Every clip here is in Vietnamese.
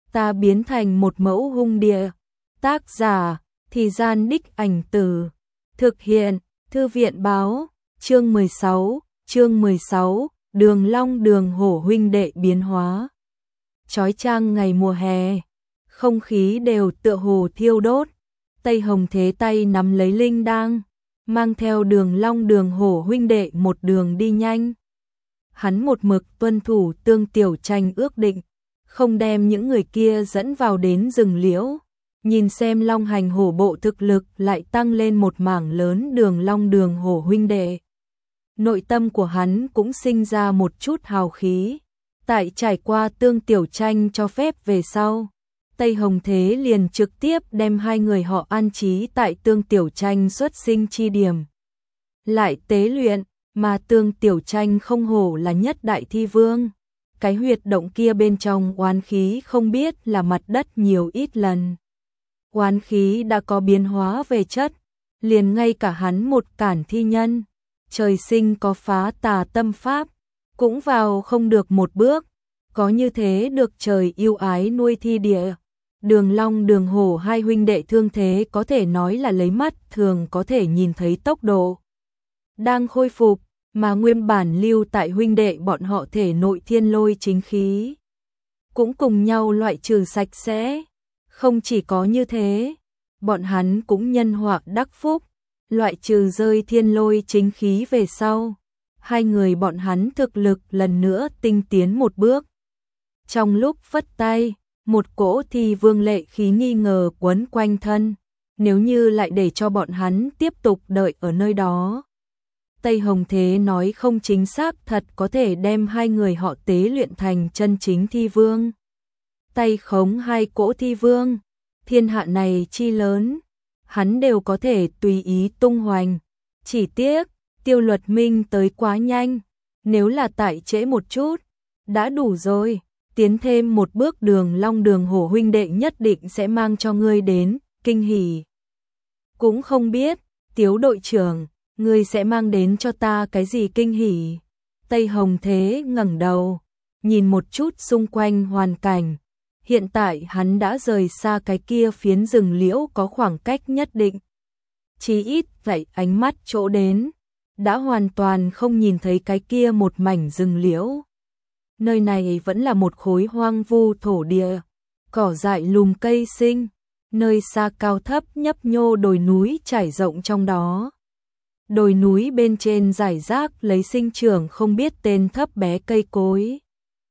ta biến thành một mẫu hung địa. Tác giả, Thì Gian Đích Ảnh Từ. Thực hiện, Thư viện báo, chương 16, Đường Long Đường Hổ huynh đệ biến hóa. Chói chang ngày mùa hè, không khí đều tựa hồ thiêu đốt. Tây Hồng Thế tay nắm lấy linh đang, mang theo Đường Long Đường Hổ huynh đệ một đường đi nhanh. Hắn một mực tuân thủ Tương Tiểu Tranh ước định, không đem những người kia dẫn vào đến rừng liễu. Nhìn xem Long Hành Hổ bộ thực lực lại tăng lên một mảng lớn Đường Long Đường Hổ huynh đệ. Nội tâm của hắn cũng sinh ra một chút hào khí. Tại trải qua Tương Tiểu Tranh cho phép về sau, Tây Hồng Thế liền trực tiếp đem hai người họ an trí tại Tương Tiểu Tranh xuất sinh chi điểm. Lại tế luyện, mà Tương Tiểu Tranh không hổ là nhất đại thi vương. Cái huyệt động kia bên trong oán khí không biết là mặt đất nhiều ít lần. Oán khí đã có biến hóa về chất, liền ngay cả hắn một cản thi nhân, trời sinh có phá tà tâm pháp, cũng vào không được một bước, có như thế được trời yêu ái nuôi thi địa. Đường Long Đường Hổ hai huynh đệ thương thế có thể nói là lấy mắt thường có thể nhìn thấy tốc độ đang khôi phục, mà nguyên bản lưu tại huynh đệ bọn họ thể nội thiên lôi chính khí cũng cùng nhau loại trừ sạch sẽ. Không chỉ có như thế, bọn hắn cũng nhân họa đắc phúc, loại trừ rơi thiên lôi chính khí về sau, hai người bọn hắn thực lực lần nữa tinh tiến một bước. Trong lúc phất tay, một cỗ thi vương lệ khí nghi ngờ quấn quanh thân, nếu như lại để cho bọn hắn tiếp tục đợi ở nơi đó. Tây Hồng Thế nói không chính xác, thật có thể đem hai người họ tế luyện thành chân chính thi vương. Tay khống hai cỗ thi vương, thiên hạ này chi lớn, hắn đều có thể tùy ý tung hoành. Chỉ tiếc, Tiêu Luật Minh tới quá nhanh, nếu là tại trễ một chút, đã đủ rồi. Tiến thêm một bước Đường Long Đường Hổ huynh đệ nhất định sẽ mang cho ngươi đến kinh hỉ. Cũng không biết, Tiếu đội trưởng, ngươi sẽ mang đến cho ta cái gì kinh hỉ? Tây Hồng Thế ngẩng đầu, nhìn một chút xung quanh hoàn cảnh. Hiện tại hắn đã rời xa cái kia phiến rừng liễu có khoảng cách nhất định. Chí ít vậy ánh mắt chỗ đến, đã hoàn toàn không nhìn thấy cái kia một mảnh rừng liễu. Nơi này vẫn là một khối hoang vu thổ địa, cỏ dại lùm cây sinh, nơi xa cao thấp nhấp nhô đồi núi trải rộng trong đó. Đồi núi bên trên rải rác lấy sinh trưởng không biết tên thấp bé cây cối.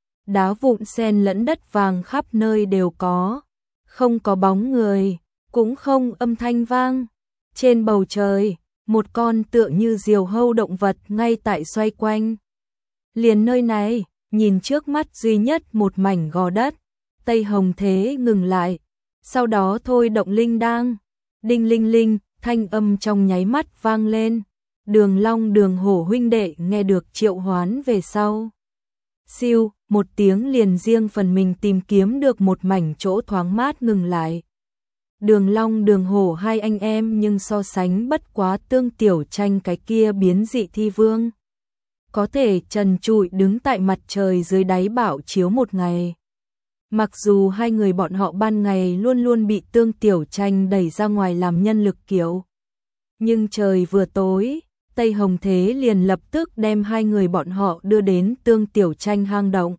Đá vụn xen lẫn đất vàng khắp nơi đều có, không có bóng người, cũng không âm thanh vang. Trên bầu trời, một con tựa như diều hâu động vật ngay tại xoay quanh. Liền nơi này, nhìn trước mắt duy nhất một mảnh gò đất, Tây Hồng Thế ngừng lại, sau đó thôi động linh đang, đinh linh linh, thanh âm trong nháy mắt vang lên. Đường Long Đường Hổ huynh đệ nghe được triệu hoán về sau. Siêu, một tiếng liền riêng phần mình tìm kiếm được một mảnh chỗ thoáng mát ngừng lại. Đường Long Đường Hổ hai anh em nhưng so sánh bất quá Tương Tiểu Tranh cái kia biến dị thi vương. Có thể trần trụi đứng tại mặt trời dưới đáy bão chiếu một ngày. Mặc dù hai người bọn họ ban ngày luôn luôn bị Tương Tiểu Tranh đẩy ra ngoài làm nhân lực kiểu. Nhưng trời vừa tối, Tây Hồng Thế liền lập tức đem hai người bọn họ đưa đến Tương Tiểu Tranh hang động.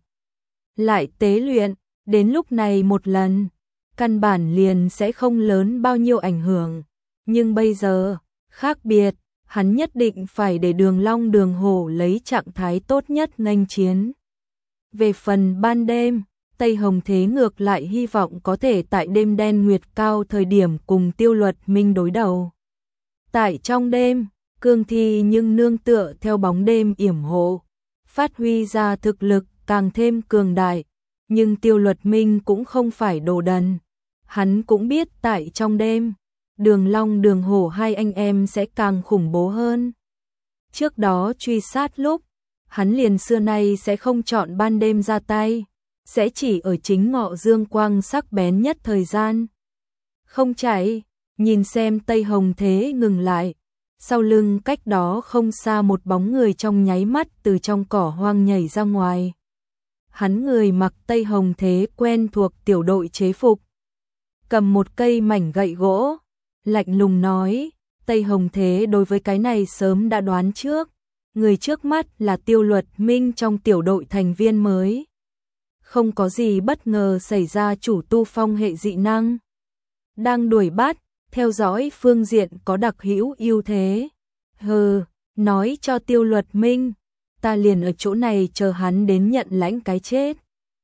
Lại tế luyện, đến lúc này một lần, căn bản liền sẽ không lớn bao nhiêu ảnh hưởng. Nhưng bây giờ, khác biệt, hắn nhất định phải để Đường Long Đường Hổ lấy trạng thái tốt nhất nghênh chiến. Về phần ban đêm, Tây Hồng Thế ngược lại hy vọng có thể tại đêm đen nguyệt cao thời điểm cùng Tiêu Luật Minh đối đầu. Tại trong đêm, cương thi nhưng nương tựa theo bóng đêm yểm hộ, phát huy ra thực lực càng thêm cường đại. Nhưng Tiêu Luật Minh cũng không phải đồ đần. Hắn cũng biết tại trong đêm, Đường Long Đường Hổ hai anh em sẽ càng khủng bố hơn. Trước đó truy sát lúc, hắn liền xưa nay sẽ không chọn ban đêm ra tay, sẽ chỉ ở chính ngọ dương quang sắc bén nhất thời gian. Không chạy, nhìn xem Tây Hồng Thế ngừng lại, sau lưng cách đó không xa một bóng người trong nháy mắt từ trong cỏ hoang nhảy ra ngoài. hắn người mặc tây hồng thế quen thuộc tiểu đội chế phục, cầm một cây mảnh gậy gỗ, lạnh lùng nói, Tây Hồng Thế đối với cái này sớm đã đoán trước, người trước mắt là Tiêu Luật Minh trong tiểu đội thành viên mới. Không có gì bất ngờ xảy ra, chủ tu phong hệ dị năng đang đuổi bắt, theo dõi phương diện có đặc hữu ưu thế. Hừ, nói cho Tiêu Luật Minh, ta liền ở chỗ này chờ hắn đến nhận lãnh cái chết.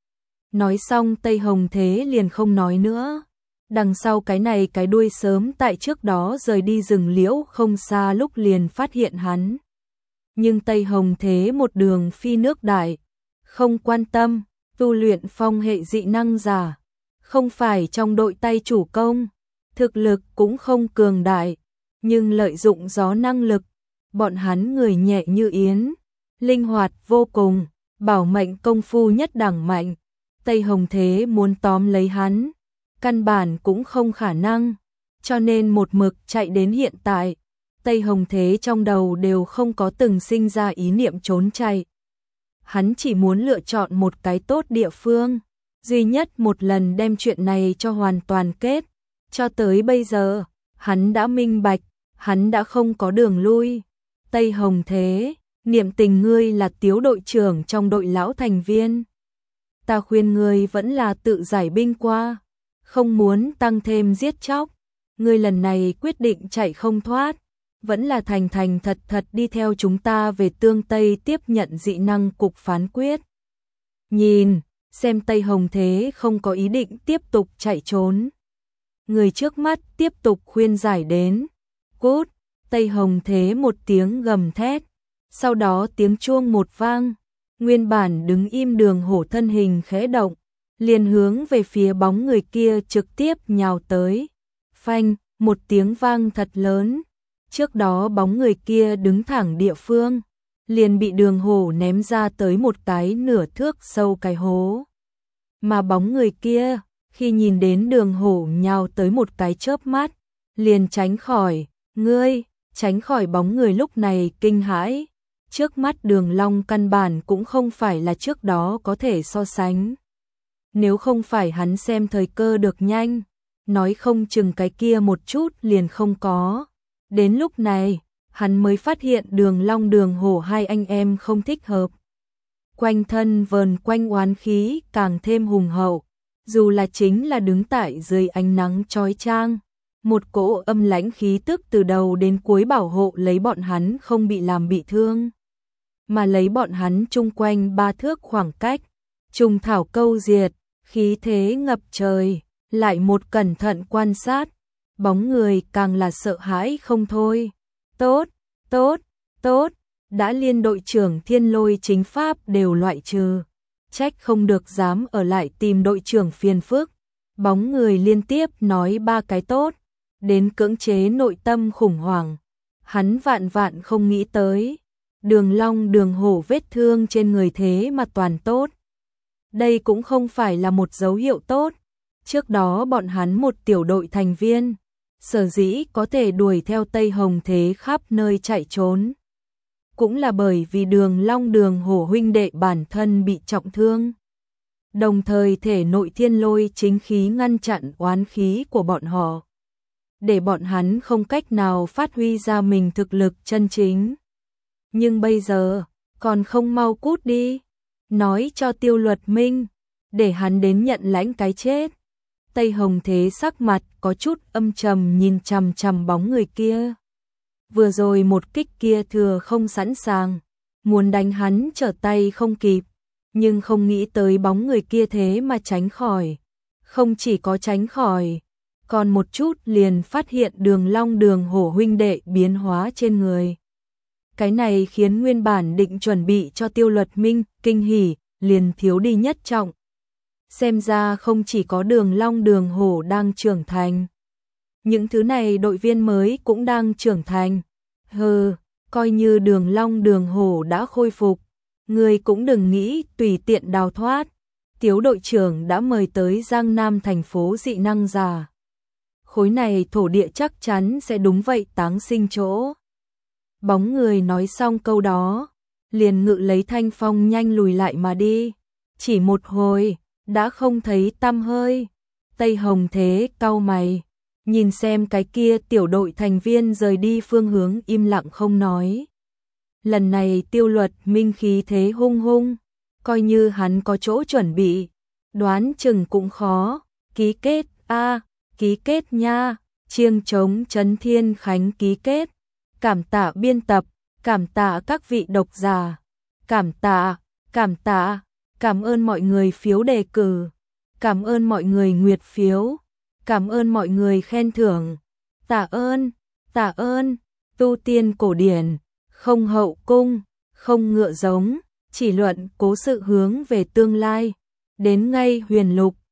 Nói xong Tây Hồng Thế liền không nói nữa. Đằng sau cái này cái đuôi sớm tại trước đó rời đi rừng liễu không xa lúc liền phát hiện hắn. Nhưng Tây Hồng Thế một đường phi nước đại, không quan tâm, tu luyện phong hệ dị năng giả, không phải trong đội tay chủ công, thực lực cũng không cường đại, nhưng lợi dụng gió năng lực, bọn hắn người nhẹ như yến, linh hoạt vô cùng, bảo mệnh công phu nhất đẳng mạnh. Tây Hồng Thế muốn tóm lấy hắn, căn bản cũng không khả năng, cho nên một mực chạy đến hiện tại, Tây Hồng Thế trong đầu đều không có từng sinh ra ý niệm trốn chạy. Hắn chỉ muốn lựa chọn một cái tốt địa phương, duy nhất một lần đem chuyện này cho hoàn toàn kết. Cho tới bây giờ, hắn đã minh bạch, hắn đã không có đường lui. Tây Hồng Thế, niệm tình ngươi là Tiếu đội trưởng trong đội lão thành viên. Ta khuyên ngươi vẫn là tự giải binh qua, không muốn tăng thêm giết chóc. Ngươi lần này quyết định chạy không thoát, vẫn là thành thành thật thật đi theo chúng ta về Tương Tây tiếp nhận dị năng cục phán quyết. Nhìn, xem Tây Hồng Thế không có ý định tiếp tục chạy trốn. Người trước mắt tiếp tục khuyên giải đến. Cút, Tây Hồng Thế một tiếng gầm thét, sau đó tiếng chuông một vang, nguyên bản đứng im Đường Hổ thân hình khẽ động, liền hướng về phía bóng người kia trực tiếp nhào tới. Phanh, một tiếng vang thật lớn. Trước đó bóng người kia đứng thẳng địa phương, liền bị Đường Hổ ném ra tới một cái nửa thước sâu cái hố. Mà bóng người kia, khi nhìn đến Đường Hổ nhào tới một cái chớp mắt, liền tránh khỏi. Tránh khỏi bóng người lúc này kinh hãi. Trước mắt Đường Long căn bản cũng không phải là trước đó có thể so sánh. Nếu không phải hắn xem thời cơ được nhanh, nói không chừng cái kia một chút liền không có. Đến lúc này, hắn mới phát hiện Đường Long Đường Hổ hai anh em không thích hợp. Quanh thân vờn quanh oán khí càng thêm hùng hậu, dù là chính là đứng tại dưới ánh nắng chói chang, một cỗ âm lãnh khí tức từ đầu đến cuối bảo hộ lấy bọn hắn không bị làm bị thương, mà lấy bọn hắn chung quanh 3 thước khoảng cách, trùng thảo câu diệt, khí thế ngập trời, lại một cẩn thận quan sát, bóng người càng là sợ hãi không thôi. Tốt, đã liên đội trưởng Thiên Lôi chính pháp đều loại trừ, trách không được dám ở lại tìm đội trưởng phiền phức. Bóng người liên tiếp nói 3 cái tốt, đến cưỡng chế nội tâm khủng hoảng. Hắn vạn không nghĩ tới, Đường Long Đường Hổ vết thương trên người thế mà toàn tốt. Đây cũng không phải là một dấu hiệu tốt. Trước đó bọn hắn một tiểu đội thành viên, sở dĩ có thể đuổi theo Tây Hồng Thế khắp nơi chạy trốn, cũng là bởi vì Đường Long Đường Hổ huynh đệ bản thân bị trọng thương. Đồng thời thể nội thiên lôi chính khí ngăn chặn oán khí của bọn họ, để bọn hắn không cách nào phát huy ra mình thực lực chân chính. Nhưng bây giờ, còn không mau cút đi, nói cho Tiêu Luật Minh, để hắn đến nhận lãnh cái chết. Tây Hồng Thế sắc mặt có chút âm trầm nhìn chằm chằm bóng người kia. Vừa rồi một kích kia thừa không sẵn sàng, muốn đánh hắn trở tay không kịp, nhưng không nghĩ tới bóng người kia thế mà tránh khỏi. Không chỉ có tránh khỏi, còn một chút liền phát hiện Đường Long Đường Hổ huynh đệ biến hóa trên người. Cái này khiến nguyên bản định chuẩn bị cho Tiêu Luật Minh kinh hỉ, liền thiếu đi nhất trọng. Xem ra không chỉ có Đường Long Đường Hổ đang trưởng thành, những thứ này đội viên mới cũng đang trưởng thành. Coi như Đường Long Đường Hổ đã khôi phục, người cũng đừng nghĩ tùy tiện đào thoát. Tiếu đội trưởng đã mời tới Giang Nam thành phố dị năng giả. Khối này thổ địa chắc chắn sẽ đúng vậy táng sinh chỗ. Bóng người nói xong câu đó, liền ngự lấy thanh phong nhanh lùi lại mà đi. chỉ một hồi, đã không thấy tăm hơi. Tây Hồng Thế cau mày, nhìn xem cái kia tiểu đội thành viên rời đi phương hướng im lặng không nói. Lần này Tiêu Luật Minh khí thế hung hung, coi như hắn có chỗ chuẩn bị, đoán chừng cũng khó, ký kết ký kết nha, chiêng trống Trấn Thiên Khánh ký kết, cảm tạ biên tập, cảm tạ các vị độc giả, cảm tạ, cảm ơn mọi người phiếu đề cử, cảm ơn mọi người nguyệt phiếu, cảm ơn mọi người khen thưởng, tạ ơn, tu tiên cổ điển, không hậu cung, không ngựa giống, chỉ luận cố sự hướng về tương lai, đến ngay huyền lục.